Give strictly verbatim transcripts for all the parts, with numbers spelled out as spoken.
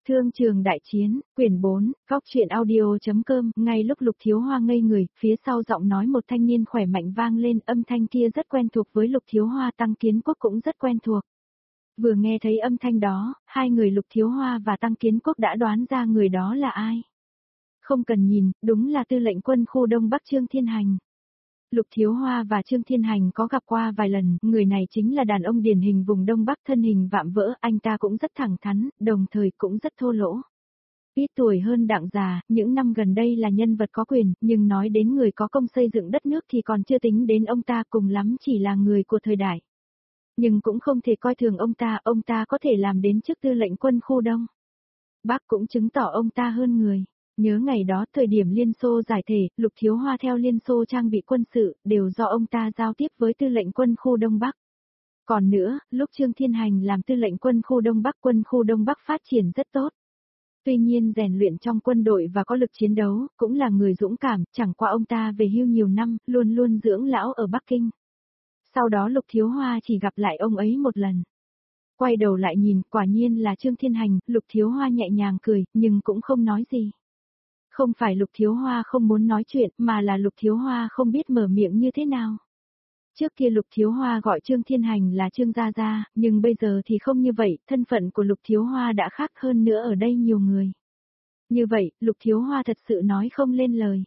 Thương trường đại chiến, quyển bốn, góc truyện audio.com, ngay lúc Lục Thiếu Hoa ngây người, phía sau giọng nói một thanh niên khỏe mạnh vang lên, âm thanh kia rất quen thuộc với Lục Thiếu Hoa, Tăng Kiến Quốc cũng rất quen thuộc. Vừa nghe thấy âm thanh đó, hai người Lục Thiếu Hoa và Tăng Kiến Quốc đã đoán ra người đó là ai. Không cần nhìn, đúng là tư lệnh quân khu Đông Bắc Trương Thiên Hành. Lục Thiếu Hoa và Trương Thiên Hành có gặp qua vài lần, người này chính là đàn ông điển hình vùng Đông Bắc, thân hình vạm vỡ, anh ta cũng rất thẳng thắn, đồng thời cũng rất thô lỗ. Ít tuổi hơn Đặng già, những năm gần đây là nhân vật có quyền, nhưng nói đến người có công xây dựng đất nước thì còn chưa tính đến ông ta, cùng lắm chỉ là người của thời đại. Nhưng cũng không thể coi thường ông ta, ông ta có thể làm đến chức tư lệnh quân khu Đông Bắc cũng chứng tỏ ông ta hơn người. Nhớ ngày đó, thời điểm Liên Xô giải thể, Lục Thiếu Hoa theo Liên Xô trang bị quân sự, đều do ông ta giao tiếp với tư lệnh quân khu Đông Bắc. Còn nữa, lúc Trương Thiên Hành làm tư lệnh quân khu Đông Bắc, quân khu Đông Bắc phát triển rất tốt. Tuy nhiên rèn luyện trong quân đội và có lực chiến đấu, cũng là người dũng cảm, chẳng qua ông ta về hưu nhiều năm, luôn luôn dưỡng lão ở Bắc Kinh. Sau đó Lục Thiếu Hoa chỉ gặp lại ông ấy một lần. Quay đầu lại nhìn, quả nhiên là Trương Thiên Hành, Lục Thiếu Hoa nhẹ nhàng cười, nhưng cũng không nói gì. Không phải Lục Thiếu Hoa không muốn nói chuyện, mà là Lục Thiếu Hoa không biết mở miệng như thế nào. Trước kia Lục Thiếu Hoa gọi Trương Thiên Hành là Trương Gia Gia, nhưng bây giờ thì không như vậy, thân phận của Lục Thiếu Hoa đã khác hơn nữa, ở đây nhiều người. Như vậy, Lục Thiếu Hoa thật sự nói không lên lời.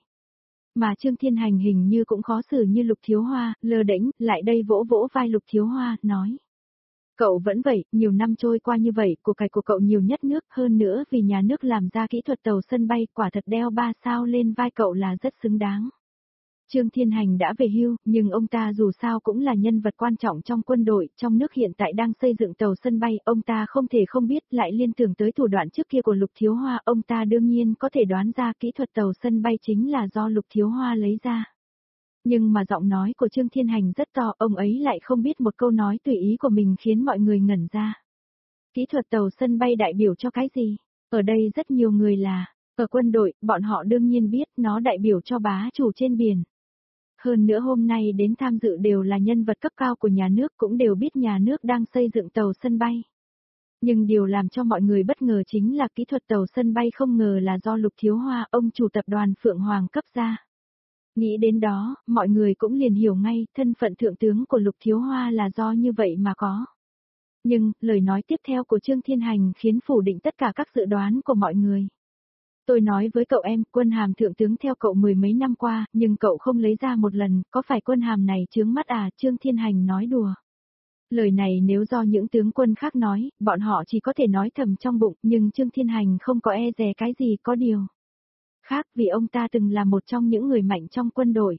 Mà Trương Thiên Hành hình như cũng khó xử như Lục Thiếu Hoa, lơ đễnh, lại đây vỗ vỗ vai Lục Thiếu Hoa, nói. Cậu vẫn vậy, nhiều năm trôi qua như vậy, của cải của cậu nhiều nhất nước, hơn nữa vì nhà nước làm ra kỹ thuật tàu sân bay, quả thật đeo ba sao lên vai cậu là rất xứng đáng. Trương Thiên Hành đã về hưu, nhưng ông ta dù sao cũng là nhân vật quan trọng trong quân đội, trong nước hiện tại đang xây dựng tàu sân bay, ông ta không thể không biết, lại liên tưởng tới thủ đoạn trước kia của Lục Thiếu Hoa, ông ta đương nhiên có thể đoán ra kỹ thuật tàu sân bay chính là do Lục Thiếu Hoa lấy ra. Nhưng mà giọng nói của Trương Thiên Hành rất to, ông ấy lại không biết một câu nói tùy ý của mình khiến mọi người ngẩn ra. Kỹ thuật tàu sân bay đại biểu cho cái gì? Ở đây rất nhiều người là, ở quân đội, bọn họ đương nhiên biết nó đại biểu cho bá chủ trên biển. Hơn nữa hôm nay đến tham dự đều là nhân vật cấp cao của nhà nước, cũng đều biết nhà nước đang xây dựng tàu sân bay. Nhưng điều làm cho mọi người bất ngờ chính là kỹ thuật tàu sân bay không ngờ là do Lục Thiếu Hoa, ông chủ tập đoàn Phượng Hoàng cấp ra. Nghĩ đến đó, mọi người cũng liền hiểu ngay, thân phận thượng tướng của Lục Thiếu Hoa là do như vậy mà có. Nhưng, lời nói tiếp theo của Trương Thiên Hành khiến phủ định tất cả các dự đoán của mọi người. Tôi nói với cậu em, quân hàm thượng tướng theo cậu mười mấy năm qua, nhưng cậu không lấy ra một lần, có phải quân hàm này chướng mắt à? Trương Thiên Hành nói đùa. Lời này nếu do những tướng quân khác nói, bọn họ chỉ có thể nói thầm trong bụng, nhưng Trương Thiên Hành không có e dè cái gì, có điều khác, vì ông ta từng là một trong những người mạnh trong quân đội.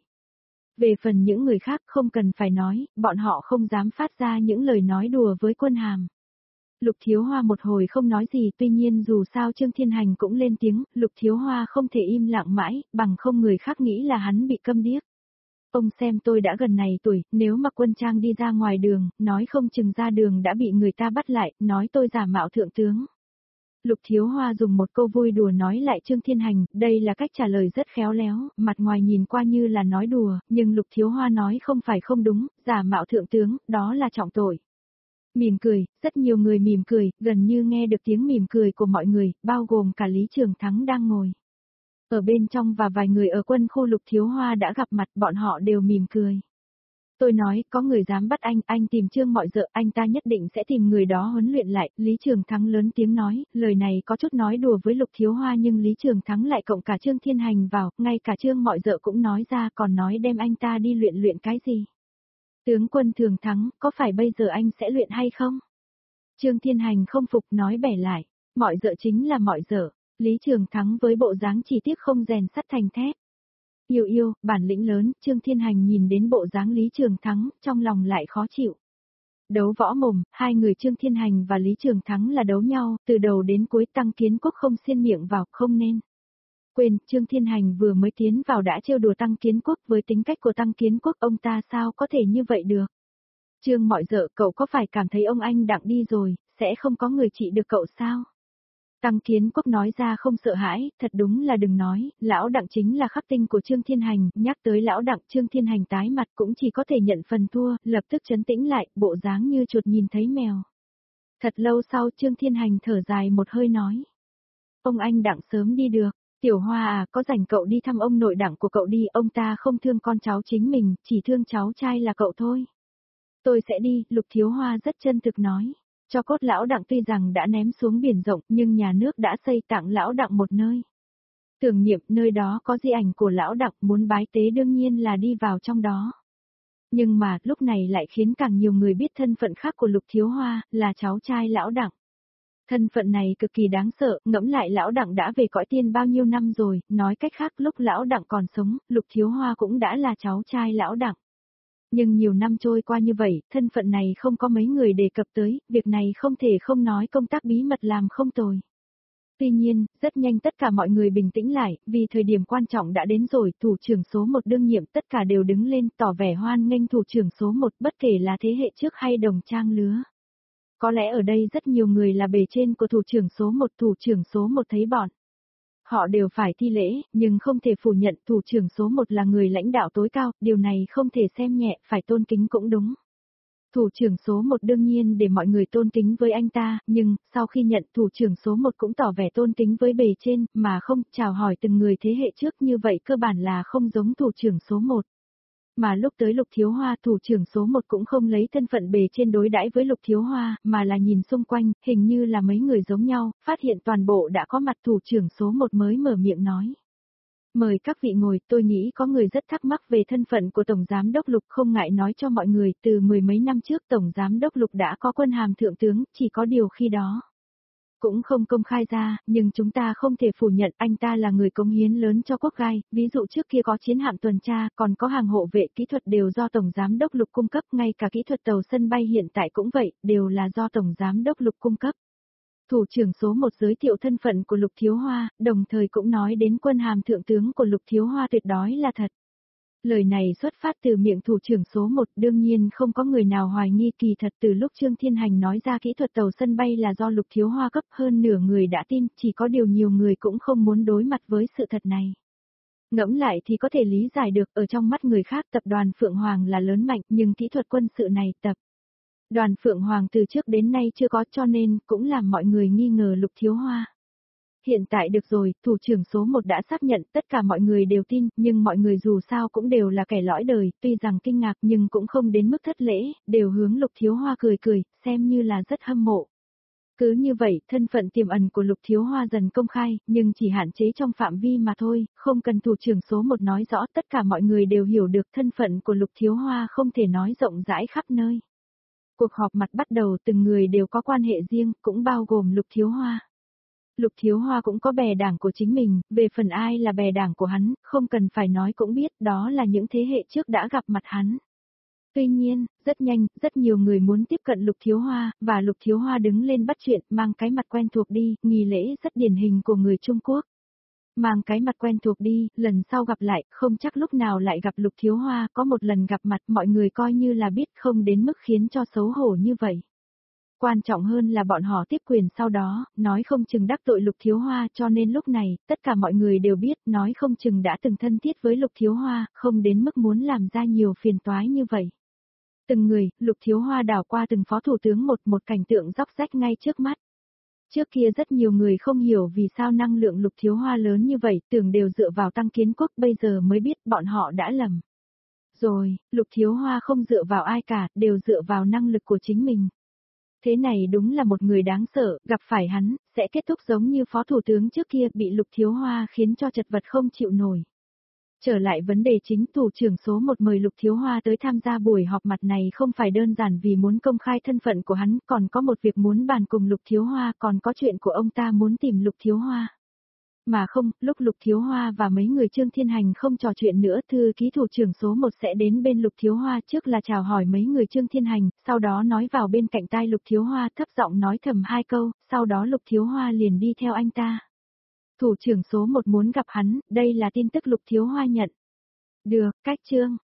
Về phần những người khác không cần phải nói, bọn họ không dám phát ra những lời nói đùa với quân hàm. Lục Thiếu Hoa một hồi không nói gì, tuy nhiên dù sao Trương Thiên Hành cũng lên tiếng, Lục Thiếu Hoa không thể im lặng mãi, bằng không người khác nghĩ là hắn bị câm điếc. Ông xem tôi đã gần này tuổi, nếu mặc quân trang đi ra ngoài đường, nói không chừng ra đường đã bị người ta bắt lại, nói tôi giả mạo thượng tướng. Lục Thiếu Hoa dùng một câu vui đùa nói lại Trương Thiên Hành, đây là cách trả lời rất khéo léo, mặt ngoài nhìn qua như là nói đùa, nhưng Lục Thiếu Hoa nói không phải không đúng, giả mạo thượng tướng, đó là trọng tội. Mỉm cười, rất nhiều người mỉm cười, gần như nghe được tiếng mỉm cười của mọi người, bao gồm cả Lý Trường Thắng đang ngồi ở bên trong và vài người ở quân khu Lục Thiếu Hoa đã gặp mặt, bọn họ đều mỉm cười. Tôi nói, có người dám bắt anh, anh tìm Trương Mọi Dợ, anh ta nhất định sẽ tìm người đó huấn luyện lại. Lý Trường Thắng lớn tiếng nói, lời này có chút nói đùa với Lục Thiếu Hoa nhưng Lý Trường Thắng lại cộng cả Trương Thiên Hành vào, ngay cả Trương Mọi Dợ cũng nói ra, còn nói đem anh ta đi luyện luyện cái gì. Tướng quân Thường Thắng, có phải bây giờ anh sẽ luyện hay không? Trương Thiên Hành không phục nói bẻ lại, Mọi Dợ chính là Mọi Dợ. Lý Trường Thắng với bộ dáng chỉ tiếc không rèn sắt thành thép. Yêu yêu, bản lĩnh lớn, Trương Thiên Hành nhìn đến bộ dáng Lý Trường Thắng, trong lòng lại khó chịu. Đấu võ mồm, hai người Trương Thiên Hành và Lý Trường Thắng là đấu nhau, từ đầu đến cuối Tăng Kiến Quốc không xiên miệng vào, không nên. Quên, Trương Thiên Hành vừa mới tiến vào đã trêu đùa Tăng Kiến Quốc, với tính cách của Tăng Kiến Quốc ông ta sao có thể như vậy được. Trương Mọi Dợ, cậu có phải cảm thấy ông anh Đặng đi rồi, sẽ không có người trị được cậu sao? Tăng Kiến Quốc nói ra không sợ hãi, thật đúng là đừng nói, lão Đặng chính là khắc tinh của Trương Thiên Hành, nhắc tới lão Đặng Trương Thiên Hành tái mặt cũng chỉ có thể nhận phần thua, lập tức trấn tĩnh lại, bộ dáng như chuột nhìn thấy mèo. Thật lâu sau Trương Thiên Hành thở dài một hơi nói, Ông anh Đặng sớm đi được. Tiểu Hoa à, có rảnh cậu đi thăm ông nội Đặng của cậu đi, ông ta không thương con cháu chính mình, chỉ thương cháu trai là cậu thôi. Tôi sẽ đi, Lục Thiếu Hoa rất chân thực nói. Cho cốt lão Đặng tuy rằng đã ném xuống biển rộng, nhưng nhà nước đã xây tặng lão Đặng một nơi. Tưởng niệm nơi đó có di ảnh của lão Đặng, muốn bái tế đương nhiên là đi vào trong đó. Nhưng mà, lúc này lại khiến càng nhiều người biết thân phận khác của Lục Thiếu Hoa, là cháu trai lão Đặng. Thân phận này cực kỳ đáng sợ, ngẫm lại lão Đặng đã về cõi tiên bao nhiêu năm rồi, nói cách khác lúc lão Đặng còn sống, Lục Thiếu Hoa cũng đã là cháu trai lão Đặng. Nhưng nhiều năm trôi qua như vậy, thân phận này không có mấy người đề cập tới, việc này không thể không nói công tác bí mật làm không tồi. Tuy nhiên, rất nhanh tất cả mọi người bình tĩnh lại, vì thời điểm quan trọng đã đến rồi, thủ trưởng số một đương nhiệm tất cả đều đứng lên tỏ vẻ hoan nghênh thủ trưởng số một bất kể là thế hệ trước hay đồng trang lứa. Có lẽ ở đây rất nhiều người là bề trên của thủ trưởng số một, thủ trưởng số một thấy bọn. Họ đều phải thi lễ, nhưng không thể phủ nhận thủ trưởng số một là người lãnh đạo tối cao, điều này không thể xem nhẹ, phải tôn kính cũng đúng. Thủ trưởng số một đương nhiên để mọi người tôn kính với anh ta, nhưng, sau khi nhận thủ trưởng số một cũng tỏ vẻ tôn kính với bề trên, mà không chào hỏi từng người thế hệ trước như vậy cơ bản là không giống thủ trưởng số một. Mà lúc tới Lục Thiếu Hoa thủ trưởng số một cũng không lấy thân phận bề trên đối đãi với Lục Thiếu Hoa, mà là nhìn xung quanh, hình như là mấy người giống nhau, phát hiện toàn bộ đã có mặt thủ trưởng số một mới mở miệng nói. Mời các vị ngồi, tôi nghĩ có người rất thắc mắc về thân phận của Tổng Giám Đốc Lục, không ngại nói cho mọi người, từ mười mấy năm trước Tổng Giám Đốc Lục đã có quân hàm thượng tướng, chỉ có điều khi đó cũng không công khai ra, nhưng chúng ta không thể phủ nhận anh ta là người cống hiến lớn cho quốc gai, ví dụ trước kia có chiến hạm tuần tra, còn có hàng hộ vệ kỹ thuật đều do Tổng Giám Đốc Lục cung cấp, ngay cả kỹ thuật tàu sân bay hiện tại cũng vậy, đều là do Tổng Giám Đốc Lục cung cấp. Thủ trưởng số một giới thiệu thân phận của Lục Thiếu Hoa, đồng thời cũng nói đến quân hàm thượng tướng của Lục Thiếu Hoa tuyệt đối là thật. Lời này xuất phát từ miệng thủ trưởng số một, đương nhiên không có người nào hoài nghi, kỳ thật từ lúc Trương Thiên Hành nói ra kỹ thuật tàu sân bay là do Lục Thiếu Hoa cấp, hơn nửa người đã tin, chỉ có điều nhiều người cũng không muốn đối mặt với sự thật này. Ngẫm lại thì có thể lý giải được, ở trong mắt người khác tập đoàn Phượng Hoàng là lớn mạnh, nhưng kỹ thuật quân sự này tập đoàn Phượng Hoàng từ trước đến nay chưa có, cho nên cũng làm mọi người nghi ngờ Lục Thiếu Hoa. Hiện tại được rồi, thủ trưởng số một đã xác nhận, tất cả mọi người đều tin, nhưng mọi người dù sao cũng đều là kẻ lõi đời, tuy rằng kinh ngạc nhưng cũng không đến mức thất lễ, đều hướng Lục Thiếu Hoa cười cười, xem như là rất hâm mộ. Cứ như vậy, thân phận tiềm ẩn của Lục Thiếu Hoa dần công khai, nhưng chỉ hạn chế trong phạm vi mà thôi, không cần thủ trưởng số một nói rõ, tất cả mọi người đều hiểu được thân phận của Lục Thiếu Hoa không thể nói rộng rãi khắp nơi. Cuộc họp mặt bắt đầu, từng người đều có quan hệ riêng, cũng bao gồm Lục Thiếu Hoa. Lục Thiếu Hoa cũng có bè đảng của chính mình, về phần ai là bè đảng của hắn, không cần phải nói cũng biết, đó là những thế hệ trước đã gặp mặt hắn. Tuy nhiên, rất nhanh, rất nhiều người muốn tiếp cận Lục Thiếu Hoa, và Lục Thiếu Hoa đứng lên bắt chuyện, mang cái mặt quen thuộc đi, nghi lễ rất điển hình của người Trung Quốc. Mang cái mặt quen thuộc đi, lần sau gặp lại, không chắc lúc nào lại gặp Lục Thiếu Hoa, có một lần gặp mặt mọi người coi như là biết, không đến mức khiến cho xấu hổ như vậy. Quan trọng hơn là bọn họ tiếp quyền sau đó, nói không chừng đắc tội Lục Thiếu Hoa, cho nên lúc này, tất cả mọi người đều biết, nói không chừng đã từng thân thiết với Lục Thiếu Hoa, không đến mức muốn làm ra nhiều phiền toái như vậy. Từng người, Lục Thiếu Hoa đảo qua từng phó thủ tướng một một cảnh tượng róc rách ngay trước mắt. Trước kia rất nhiều người không hiểu vì sao năng lượng Lục Thiếu Hoa lớn như vậy, tưởng đều dựa vào Tăng Kiến Quốc, bây giờ mới biết bọn họ đã lầm. Rồi, Lục Thiếu Hoa không dựa vào ai cả, đều dựa vào năng lực của chính mình. Thế này đúng là một người đáng sợ, gặp phải hắn, sẽ kết thúc giống như phó thủ tướng trước kia bị Lục Thiếu Hoa khiến cho chật vật không chịu nổi. Trở lại vấn đề chính, thủ trưởng số một mời Lục Thiếu Hoa tới tham gia buổi họp mặt này không phải đơn giản vì muốn công khai thân phận của hắn, còn có một việc muốn bàn cùng Lục Thiếu Hoa, còn có chuyện của ông ta muốn tìm Lục Thiếu Hoa. Mà không, lúc Lục Thiếu Hoa và mấy người Trương Thiên Hành không trò chuyện nữa, thư ký thủ trưởng số một sẽ đến bên Lục Thiếu Hoa, trước là chào hỏi mấy người Trương Thiên Hành, sau đó nói vào bên cạnh tai Lục Thiếu Hoa, thấp giọng nói thầm hai câu, sau đó Lục Thiếu Hoa liền đi theo anh ta. Thủ trưởng số một muốn gặp hắn, đây là tin tức Lục Thiếu Hoa nhận. Được, cách Trương